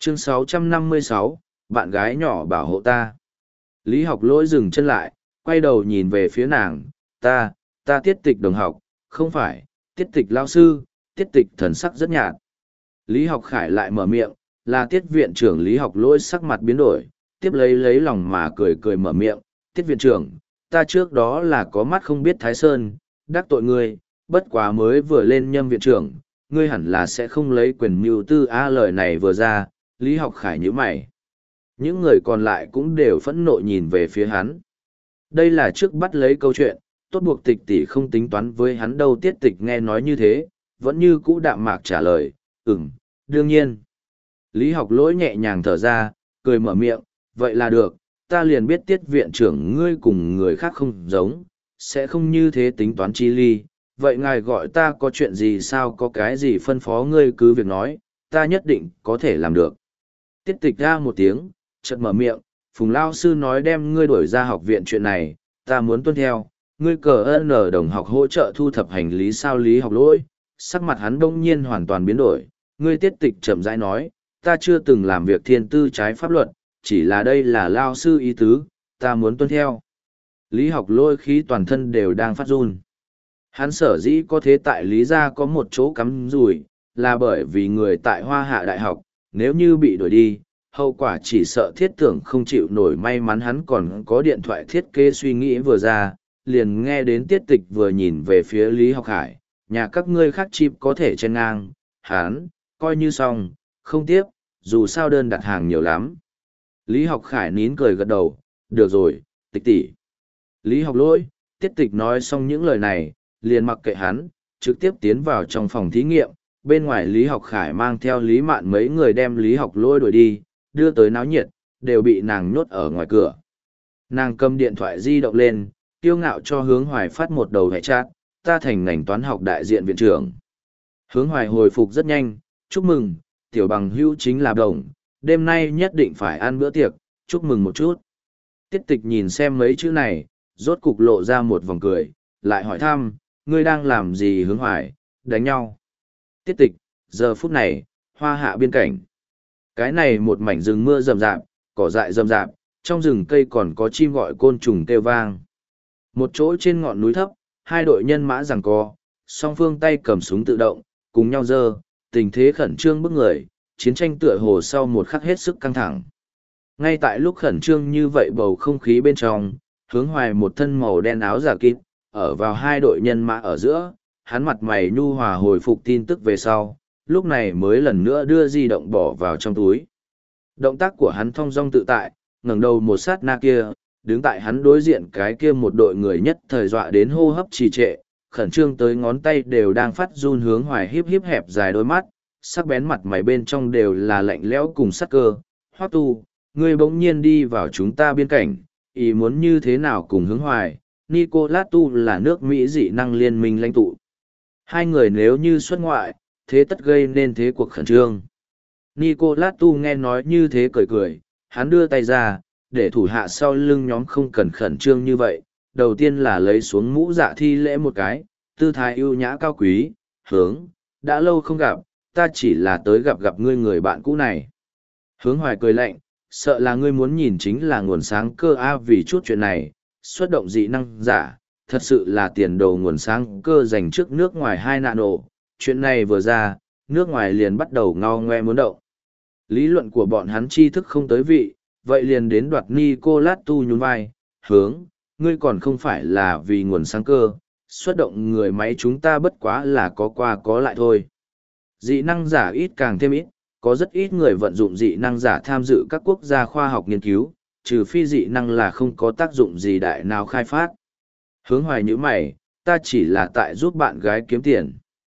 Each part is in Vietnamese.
Chương 656, bạn gái nhỏ bảo hộ ta. Lý Học Lỗi dừng chân lại, quay đầu nhìn về phía nàng, ta Tiết Tịch đồng học, không phải, Tiết Tịch lao sư, Tiết Tịch thần sắc rất nhạt. Lý Học Khải lại mở miệng, là Tiết viện trưởng. Lý Học Lỗi sắc mặt biến đổi, tiếp lấy lòng mà cười mở miệng, Tiết viện trưởng, ta trước đó là có mắt không biết Thái Sơn, đắc tội ngươi, bất quá mới vừa lên nhâm viện trưởng, ngươi hẳn là sẽ không lấy quyền mưu tư. Lời này vừa ra, Lý Học Khải nhíu mày. Những người còn lại cũng đều phẫn nộ nhìn về phía hắn. Đây là trước bắt lấy câu chuyện, tốt buộc Tịch tỷ không tính toán với hắn đâu. Tiết Tịch nghe nói như thế, vẫn như cũ đạm mạc trả lời, đương nhiên. Lý Học Lỗi nhẹ nhàng thở ra, cười mở miệng, vậy là được, ta liền biết Tiết viện trưởng ngươi cùng người khác không giống, sẽ không như thế tính toán chi ly. Vậy ngài gọi ta có chuyện gì sao, có cái gì phân phó ngươi cứ việc nói, ta nhất định có thể làm được. Tiết Tịch ra một tiếng, chợt mở miệng, Phùng lao sư nói đem ngươi đuổi ra học viện chuyện này, ta muốn tuân theo, ngươi CN đồng học hỗ trợ thu thập hành lý sao. Lý Học Lỗi, sắc mặt hắn đông nhiên hoàn toàn biến đổi, ngươi Tiết Tịch chậm rãi nói, ta chưa từng làm việc thiên tư trái pháp luật, chỉ là đây là lao sư ý tứ, ta muốn tuân theo. Lý Học Lỗi khí toàn thân đều đang phát run. Hắn sở dĩ có thế tại Lý gia có một chỗ cắm rủi, là bởi vì người tại Hoa Hạ Đại học, nếu như bị đuổi đi, hậu quả chỉ sợ thiết tưởng không chịu nổi. May mắn hắn còn có điện thoại thiết kế suy nghĩ vừa ra, liền nghe đến Tiết Tịch vừa nhìn về phía Lý Học Khải, nhà các ngươi khác chip có thể chen ngang, hắn, coi như xong, không tiếp, dù sao đơn đặt hàng nhiều lắm. Lý Học Khải nín cười gật đầu, được rồi, Tịch tỷ. Lý Học Lỗi, Tiết Tịch nói xong những lời này, liền mặc kệ hắn, trực tiếp tiến vào trong phòng thí nghiệm. Bên ngoài Lý Học Khải mang theo Lý Mạn mấy người đem Lý Học Lỗi đuổi đi, đưa tới náo nhiệt, đều bị nàng nhốt ở ngoài cửa. Nàng cầm điện thoại di động lên, kiêu ngạo cho Hướng Hoài phát một đầu hệ chat, ta thành ngành toán học đại diện viện trưởng. Hướng Hoài hồi phục rất nhanh, chúc mừng, tiểu bằng hữu chính là đồng, đêm nay nhất định phải ăn bữa tiệc, chúc mừng một chút. Tiết Tịch nhìn xem mấy chữ này, rốt cục lộ ra một vòng cười, lại hỏi thăm, ngươi đang làm gì Hướng Hoài, đánh nhau. Tiết Tịch, giờ phút này, Hoa Hạ biên cảnh. Cái này một mảnh rừng mưa rậm rạp, cỏ dại rậm rạp, trong rừng cây còn có chim gọi côn trùng kêu vang. Một chỗ trên ngọn núi thấp, hai đội nhân mã giằng co, song phương tay cầm súng tự động, cùng nhau giơ, tình thế khẩn trương bức người, chiến tranh tựa hồ sau một khắc hết sức căng thẳng. Ngay tại lúc khẩn trương như vậy bầu không khí bên trong, Hướng Hoài một thân màu đen áo giả kín, ở vào hai đội nhân mã ở giữa, hắn mặt mày nhu hòa hồi phục tin tức về sau, lúc này mới lần nữa đưa di động bỏ vào trong túi. Động tác của hắn thong dong tự tại, ngẩng đầu một sát na kia, đứng tại hắn đối diện cái kia một đội người nhất thời dọa đến hô hấp trì trệ, khẩn trương tới ngón tay đều đang phát run. Hướng Hoài híp hẹp dài đôi mắt, sắc bén mặt mày bên trong đều là lạnh lẽo cùng sắc cơ. Hoắc Tu, ngươi bỗng nhiên đi vào chúng ta biên cảnh, ý muốn như thế nào cùng Hướng Hoài? Nicolas Tu là nước Mỹ dị năng liên minh lãnh tụ. Hai người nếu như xuất ngoại, thế tất gây nên thế cuộc khẩn trương. Nicolas Tu nghe nói như thế cười, hắn đưa tay ra, để thủ hạ sau lưng nhóm không cần khẩn trương như vậy. Đầu tiên là lấy xuống mũ dạ thi lễ một cái, tư thái ưu nhã cao quý, Hướng, đã lâu không gặp, ta chỉ là tới gặp ngươi người bạn cũ này. Hướng Hoài cười lạnh, sợ là ngươi muốn nhìn chính là nguồn sáng cơ vì chút chuyện này, xuất động dị năng giả, thật sự là tiền đồ nguồn sáng cơ dành trước nước ngoài 2 nano, chuyện này vừa ra, nước ngoài liền bắt đầu ngao ngoe muốn động. Lý luận của bọn hắn tri thức không tới vị, vậy liền đến đoạt Nicolas Tu nhún vai, Hướng, ngươi còn không phải là vì nguồn sáng cơ, xuất động người máy chúng ta bất quá là có qua có lại thôi. Dị năng giả ít càng thêm ít, có rất ít người vận dụng dị năng giả tham dự các quốc gia khoa học nghiên cứu, trừ phi dị năng là không có tác dụng gì đại nào khai phát. Hướng Hoài như mày, ta chỉ là tại giúp bạn gái kiếm tiền.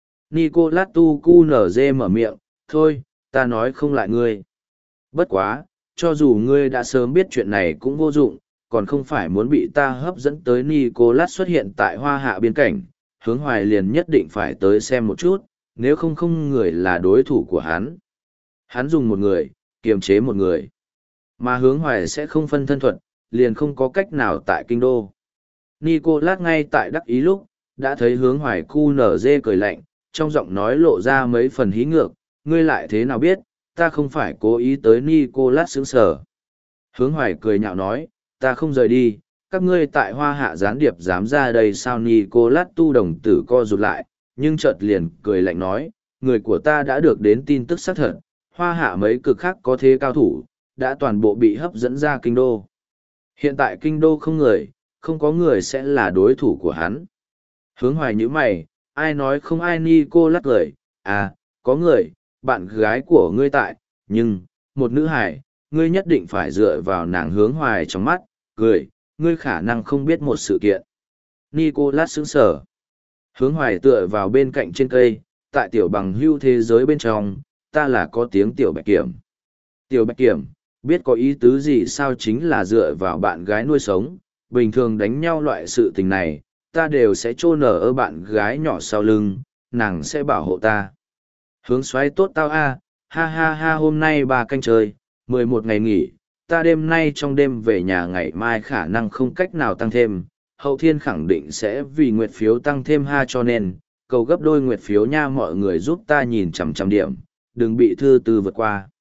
Nicolas Tu QNZ mở miệng, thôi, ta nói không lại ngươi. Bất quá, cho dù ngươi đã sớm biết chuyện này cũng vô dụng, còn không phải muốn bị ta hấp dẫn tới. Nicolas xuất hiện tại Hoa Hạ biên cảnh, Hướng Hoài liền nhất định phải tới xem một chút, nếu không người là đối thủ của hắn. Hắn dùng một người, kiềm chế một người. Mà Hướng Hoài sẽ không phân thân thuật, liền không có cách nào tại kinh đô. Nicolas ngay tại đắc ý lúc, đã thấy Hướng Hoài QNZ cười lạnh, trong giọng nói lộ ra mấy phần hí ngược, ngươi lại thế nào biết, ta không phải cố ý tới Nicolas sững sờ. Hướng Hoài cười nhạo nói, ta không rời đi, các ngươi tại Hoa Hạ gián điệp dám ra đây sao? Nicolas tu đồng tử co rụt lại, nhưng chợt liền cười lạnh nói, người của ta đã được đến tin tức xác thật, Hoa Hạ mấy cực khác có thế cao thủ, đã toàn bộ bị hấp dẫn ra kinh đô. Hiện tại kinh đô không người, không có người sẽ là đối thủ của hắn. Hướng Hoài nhíu mày, ai nói không ai? Nicolas cười, à, có người, bạn gái của ngươi tại, nhưng, một nữ hải, ngươi nhất định phải dựa vào nàng. Hướng Hoài trong mắt, cười, ngươi khả năng không biết một sự kiện. Nicolas sững sờ. Hướng Hoài tựa vào bên cạnh trên cây, tại tiểu bằng hưu thế giới bên trong, ta là có tiếng tiểu bạch kiểm. Tiểu bạch kiểm, biết có ý tứ gì sao? Chính là dựa vào bạn gái nuôi sống, bình thường đánh nhau loại sự tình này, ta đều sẽ chôn ở bạn gái nhỏ sau lưng, nàng sẽ bảo hộ ta. Hướng xoáy tốt tao a, ha ha ha, hôm nay 3 canh chơi, 11 ngày nghỉ, ta đêm nay trong đêm về nhà, ngày mai khả năng không cách nào tăng thêm, hậu thiên khẳng định sẽ vì nguyệt phiếu tăng thêm ha, cho nên, cầu gấp đôi nguyệt phiếu nha, mọi người giúp ta nhìn chằm chằm điểm, đừng bị thư tư vượt qua.